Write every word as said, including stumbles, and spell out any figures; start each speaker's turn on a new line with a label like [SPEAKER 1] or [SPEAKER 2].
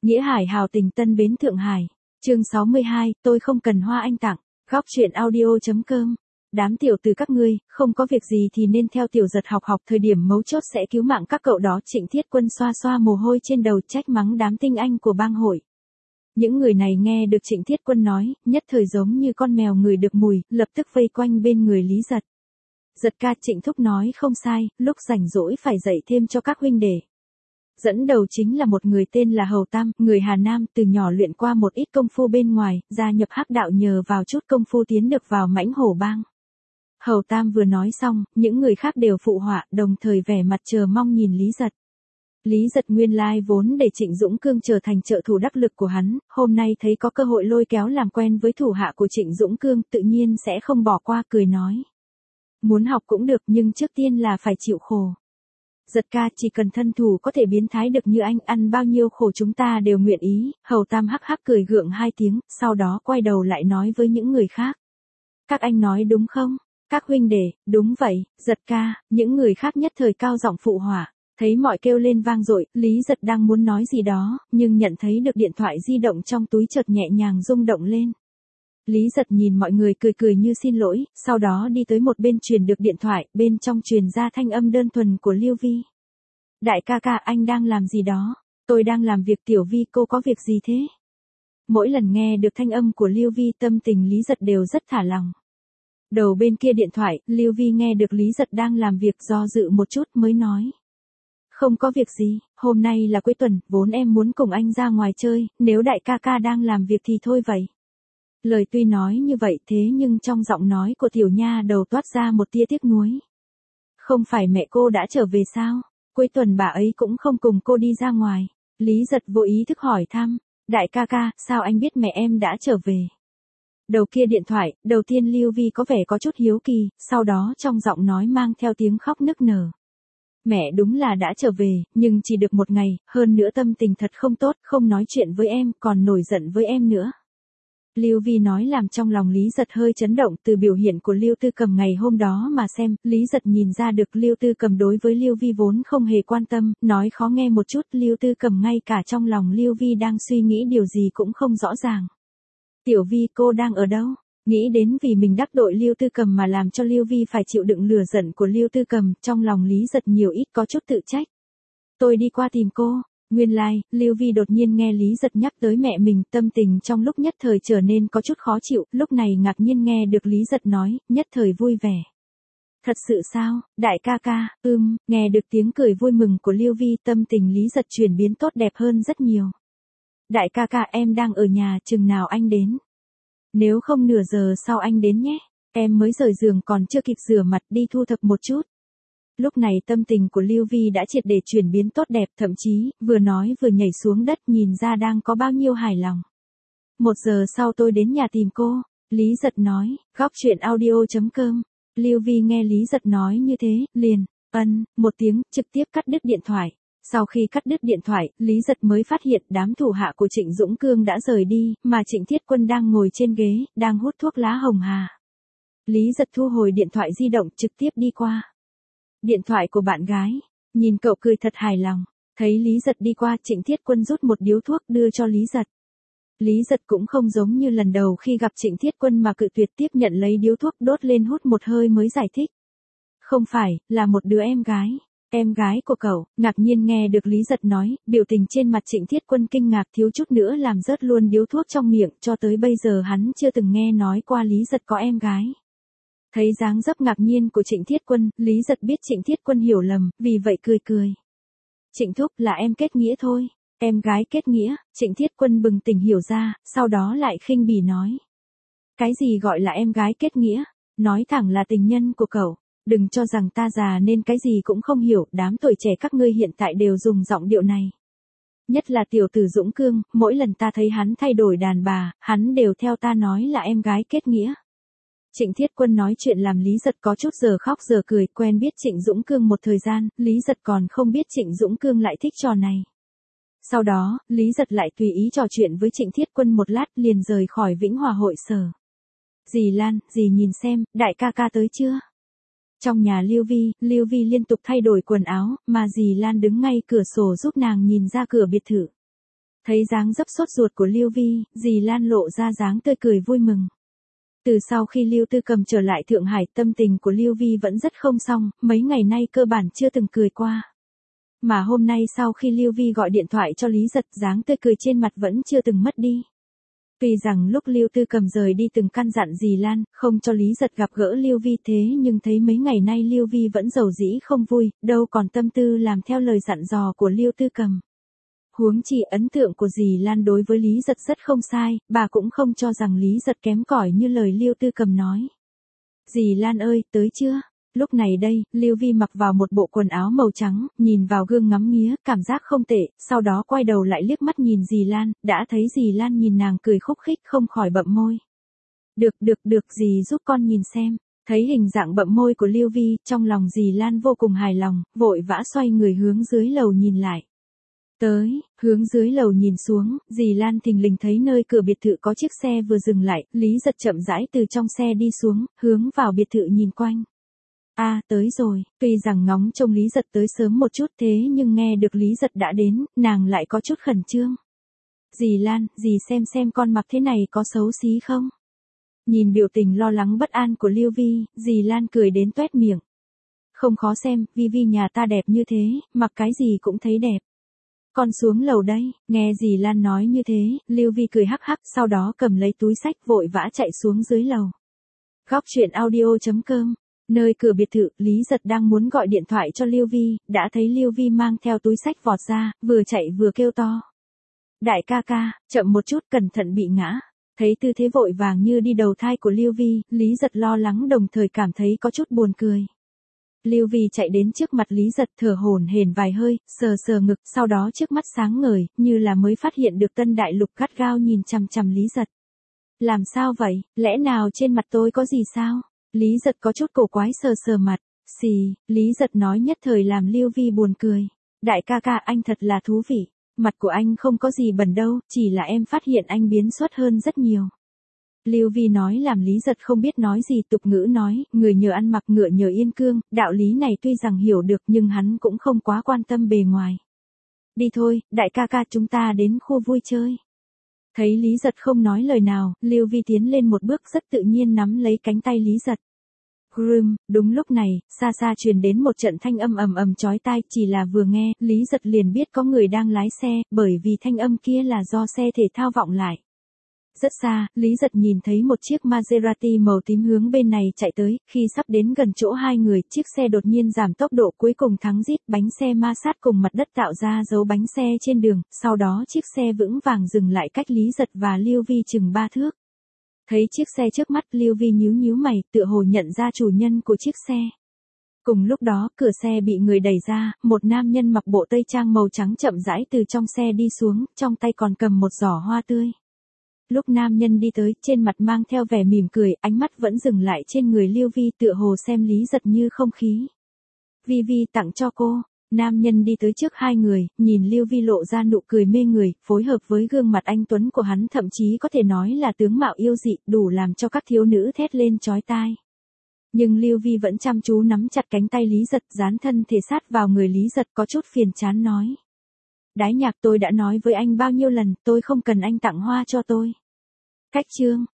[SPEAKER 1] Nghĩa Hải hào tình Tân Bến Thượng Hải. Chương sáu mươi hai, tôi không cần hoa anh tặng. Góc truyện audio.com. Đám tiểu tử các ngươi, không có việc gì thì nên theo tiểu giật học học, thời điểm mấu chốt sẽ cứu mạng các cậu đó. Trịnh Thiết Quân xoa xoa mồ hôi trên đầu, trách mắng đám tinh anh của bang hội. Những người này nghe được Trịnh Thiết Quân nói, nhất thời giống như con mèo ngửi được mùi, lập tức vây quanh bên người Lý Giật. Giật ca, Trịnh thúc nói không sai, lúc rảnh rỗi phải dạy thêm cho các huynh đệ. Dẫn đầu chính là một người tên là Hầu Tam, người Hà Nam, từ nhỏ luyện qua một ít công phu bên ngoài, gia nhập hắc đạo nhờ vào chút công phu tiến được vào mãnh hổ bang. Hầu Tam vừa nói xong, những người khác đều phụ họa, đồng thời vẻ mặt chờ mong nhìn Lý Giật. Lý Giật nguyên lai vốn để Trịnh Dũng Cương trở thành trợ thủ đắc lực của hắn, hôm nay thấy có cơ hội lôi kéo làm quen với thủ hạ của Trịnh Dũng Cương, tự nhiên sẽ không bỏ qua, cười nói. Muốn học cũng được nhưng trước tiên là phải chịu khổ. Giật ca, chỉ cần thân thủ có thể biến thái được như anh, ăn bao nhiêu khổ chúng ta đều nguyện ý. Hầu Tam hắc hắc cười gượng hai tiếng, sau đó quay đầu lại nói với những người khác. Các anh nói đúng không? Các huynh đệ, đúng vậy. Giật ca, những người khác nhất thời cao giọng phụ họa. Thấy mọi kêu lên vang dội, Lý Giật đang muốn nói gì đó, nhưng nhận thấy được điện thoại di động trong túi chợt nhẹ nhàng rung động lên. Lý Giật nhìn mọi người cười cười như xin lỗi, sau đó đi tới một bên truyền được điện thoại, bên trong truyền ra thanh âm đơn thuần của Liêu Vi. Đại ca ca, anh đang làm gì đó? Tôi đang làm việc. Tiểu Vi, cô có việc gì thế? Mỗi lần nghe được thanh âm của Liêu Vi, tâm tình Lý Giật đều rất thả lòng. Đầu bên kia điện thoại, Liêu Vi nghe được Lý Giật đang làm việc, do dự một chút mới nói. Không có việc gì, hôm nay là cuối tuần, vốn em muốn cùng anh ra ngoài chơi, nếu đại ca ca đang làm việc thì thôi vậy. Lời tuy nói như vậy thế nhưng trong giọng nói của tiểu nha đầu toát ra một tia tiếc nuối. Không phải mẹ cô đã trở về sao? Cuối tuần bà ấy cũng không cùng cô đi ra ngoài. Lý Giật vô ý thức hỏi thăm. Đại ca ca, sao anh biết mẹ em đã trở về? Đầu kia điện thoại, đầu tiên Liêu Vi có vẻ có chút hiếu kỳ, sau đó trong giọng nói mang theo tiếng khóc nức nở. Mẹ đúng là đã trở về, nhưng chỉ được một ngày, hơn nữa tâm tình thật không tốt, không nói chuyện với em, còn nổi giận với em nữa. Liêu Vi nói làm trong lòng Lý Giật hơi chấn động. Từ biểu hiện của Liêu Tư Cầm ngày hôm đó mà xem, Lý Giật nhìn ra được Liêu Tư Cầm đối với Liêu Vi vốn không hề quan tâm, nói khó nghe một chút, Liêu Tư Cầm ngay cả trong lòng Liêu Vi đang suy nghĩ điều gì cũng không rõ ràng. Tiểu Vi, cô đang ở đâu? Nghĩ đến vì mình đắc tội Liêu Tư Cầm mà làm cho Liêu Vi phải chịu đựng lửa giận của Liêu Tư Cầm, trong lòng Lý Giật nhiều ít có chút tự trách. Tôi đi qua tìm cô. Nguyên lai, like, Liêu Vi đột nhiên nghe Lý Giật nhắc tới mẹ mình, tâm tình trong lúc nhất thời trở nên có chút khó chịu, lúc này ngạc nhiên nghe được Lý Giật nói, nhất thời vui vẻ. Thật sự sao, đại ca ca? Ừm, nghe được tiếng cười vui mừng của Liêu Vi, tâm tình Lý Giật chuyển biến tốt đẹp hơn rất nhiều. Đại ca ca, em đang ở nhà, chừng nào anh đến? Nếu không nửa giờ sau anh đến nhé, em mới rời giường còn chưa kịp rửa mặt, đi thu thập một chút. Lúc này tâm tình của Liêu Vi đã triệt để chuyển biến tốt đẹp, thậm chí, vừa nói vừa nhảy xuống đất, nhìn ra đang có bao nhiêu hài lòng. Một giờ sau tôi đến nhà tìm cô, Lý Giật nói. Góc truyện audio.com. Liêu Vi nghe Lý Giật nói như thế, liền, ân, một tiếng, trực tiếp cắt đứt điện thoại. Sau khi cắt đứt điện thoại, Lý Giật mới phát hiện đám thủ hạ của Trịnh Dũng Cương đã rời đi, mà Trịnh Thiết Quân đang ngồi trên ghế, đang hút thuốc lá hồng hà. Lý Giật thu hồi điện thoại di động, trực tiếp đi qua. Điện thoại của bạn gái, nhìn cậu cười thật hài lòng. Thấy Lý Giật đi qua, Trịnh Thiết Quân rút một điếu thuốc đưa cho Lý Giật. Lý Giật cũng không giống như lần đầu khi gặp Trịnh Thiết Quân mà cự tuyệt, tiếp nhận lấy điếu thuốc đốt lên hút một hơi mới giải thích. Không phải, là một đứa em gái. Em gái của cậu? Ngạc nhiên nghe được Lý Giật nói, biểu tình trên mặt Trịnh Thiết Quân kinh ngạc thiếu chút nữa làm rớt luôn điếu thuốc trong miệng, cho tới bây giờ hắn chưa từng nghe nói qua Lý Giật có em gái. Thấy dáng dấp ngạc nhiên của Trịnh Thiết Quân, Lý Giật biết Trịnh Thiết Quân hiểu lầm, vì vậy cười cười. Trịnh thúc, là em kết nghĩa thôi. Em gái kết nghĩa? Trịnh Thiết Quân bừng tỉnh hiểu ra, sau đó lại khinh bỉ nói. Cái gì gọi là em gái kết nghĩa? Nói thẳng là tình nhân của cậu. Đừng cho rằng ta già nên cái gì cũng không hiểu, đám tuổi trẻ các ngươi hiện tại đều dùng giọng điệu này. Nhất là tiểu tử Dũng Cương, mỗi lần ta thấy hắn thay đổi đàn bà, hắn đều theo ta nói là em gái kết nghĩa. Trịnh Thiết Quân nói chuyện làm Lý Giật có chút giờ khóc giờ cười, quen biết Trịnh Dũng Cương một thời gian, Lý Giật còn không biết Trịnh Dũng Cương lại thích trò này. Sau đó, Lý Giật lại tùy ý trò chuyện với Trịnh Thiết Quân một lát, liền rời khỏi Vĩnh Hòa hội sở. Dì Lan, dì nhìn xem, đại ca ca tới chưa? Trong nhà Liêu Vi, Liêu Vi liên tục thay đổi quần áo, mà dì Lan đứng ngay cửa sổ giúp nàng nhìn ra cửa biệt thự. Thấy dáng dấp sốt ruột của Lưu Vi, dì Lan lộ ra dáng tươi cười vui mừng. Từ sau khi Lưu Tư Cầm trở lại Thượng Hải, tâm tình của Lưu Vi vẫn rất không xong, mấy ngày nay cơ bản chưa từng cười qua. Mà hôm nay sau khi Lưu Vi gọi điện thoại cho Lý Giật, dáng tươi cười trên mặt vẫn chưa từng mất đi. Tuy rằng lúc Lưu Tư Cầm rời đi từng căn dặn dì Lan, không cho Lý Giật gặp gỡ Lưu Vi, thế nhưng thấy mấy ngày nay Lưu Vi vẫn giàu dĩ không vui, đâu còn tâm tư làm theo lời dặn dò của Lưu Tư Cầm. Huống chi ấn tượng của dì Lan đối với Lý Giật rất không sai, bà cũng không cho rằng Lý Giật kém cỏi như lời Lưu Tư Cầm nói. Dì Lan ơi, tới chưa? Lúc này đây, Lưu Vi mặc vào một bộ quần áo màu trắng, nhìn vào gương ngắm nghía, cảm giác không tệ, sau đó quay đầu lại liếc mắt nhìn dì Lan, đã thấy dì Lan nhìn nàng cười khúc khích không khỏi bậm môi. Được được được, dì giúp con nhìn xem. Thấy hình dạng bậm môi của Lưu Vi, trong lòng dì Lan vô cùng hài lòng, vội vã xoay người hướng dưới lầu nhìn lại. Tới, hướng dưới lầu nhìn xuống, dì Lan thình lình thấy nơi cửa biệt thự có chiếc xe vừa dừng lại, Lý Giật chậm rãi từ trong xe đi xuống, hướng vào biệt thự nhìn quanh. A, à, tới rồi, tuy rằng ngóng trông Lý Giật tới sớm một chút thế nhưng nghe được Lý Giật đã đến, nàng lại có chút khẩn trương. Dì Lan, dì xem xem con mặc thế này có xấu xí không? Nhìn biểu tình lo lắng bất an của Lưu Vi, dì Lan cười đến toét miệng. Không khó xem, Vi Vi nhà ta đẹp như thế, mặc cái gì cũng thấy đẹp. Con xuống lầu đây, nghe dì Lan nói như thế, Lưu Vi cười hắc hắc, sau đó cầm lấy túi xách vội vã chạy xuống dưới lầu. Góc truyện audio chấm com. Nơi cửa biệt thự, Lý Giật đang muốn gọi điện thoại cho Lưu Vi, đã thấy Lưu Vi mang theo túi xách vọt ra, vừa chạy vừa kêu to. Đại ca ca, chậm một chút, cẩn thận bị ngã. Thấy tư thế vội vàng như đi đầu thai của Lưu Vi, Lý Giật lo lắng đồng thời cảm thấy có chút buồn cười. Lưu Vi chạy đến trước mặt Lý Giật thở hổn hển vài hơi, sờ sờ ngực, sau đó trước mắt sáng ngời, như là mới phát hiện được tân đại lục, gắt gao nhìn chằm chằm Lý Giật. Làm sao vậy, lẽ nào trên mặt tôi có gì sao? Lý Giật có chút cổ quái sờ sờ mặt. Xì, Lý Giật nói nhất thời làm Lưu Vi buồn cười. Đại ca ca, anh thật là thú vị. Mặt của anh không có gì bẩn đâu, chỉ là em phát hiện anh biến xuất hơn rất nhiều. Lưu Vi nói làm Lý Giật không biết nói gì, tục ngữ nói, người nhờ ăn mặc ngựa nhờ yên cương, đạo lý này tuy rằng hiểu được nhưng hắn cũng không quá quan tâm bề ngoài. Đi thôi, đại ca ca, chúng ta đến khu vui chơi. Thấy Lý Giật không nói lời nào, Lưu Vi tiến lên một bước rất tự nhiên nắm lấy cánh tay Lý Giật. Grum, đúng lúc này, xa xa truyền đến một trận thanh âm ầm ầm chói tai, chỉ là vừa nghe, Lý Giật liền biết có người đang lái xe, bởi vì thanh âm kia là do xe thể thao vọng lại. Rất xa, Lý Giật nhìn thấy một chiếc Maserati màu tím hướng bên này chạy tới, khi sắp đến gần chỗ hai người, chiếc xe đột nhiên giảm tốc độ cuối cùng thắng rít, bánh xe ma sát cùng mặt đất tạo ra dấu bánh xe trên đường, sau đó chiếc xe vững vàng dừng lại cách Lý Giật và Lưu Vi chừng ba thước. Thấy chiếc xe trước mắt, Lưu Vi nhíu nhíu mày, tựa hồ nhận ra chủ nhân của chiếc xe. Cùng lúc đó, cửa xe bị người đẩy ra, một nam nhân mặc bộ tây trang màu trắng chậm rãi từ trong xe đi xuống, trong tay còn cầm một giỏ hoa tươi. Lúc nam nhân đi tới, trên mặt mang theo vẻ mỉm cười, ánh mắt vẫn dừng lại trên người Lưu Vi, tựa hồ xem Lý Giật như không khí. Vi Vi tặng cho cô. Nam nhân đi tới trước hai người, nhìn Lưu Vi lộ ra nụ cười mê người, phối hợp với gương mặt anh tuấn của hắn, thậm chí có thể nói là tướng mạo yêu dị, đủ làm cho các thiếu nữ thét lên chói tai. Nhưng Lưu Vi vẫn chăm chú nắm chặt cánh tay Lý Giật, dán thân thể sát vào người Lý Giật, có chút phiền chán nói. Đái Nhạc, tôi đã nói với anh bao nhiêu lần, tôi không cần anh tặng hoa cho tôi. Cách chương,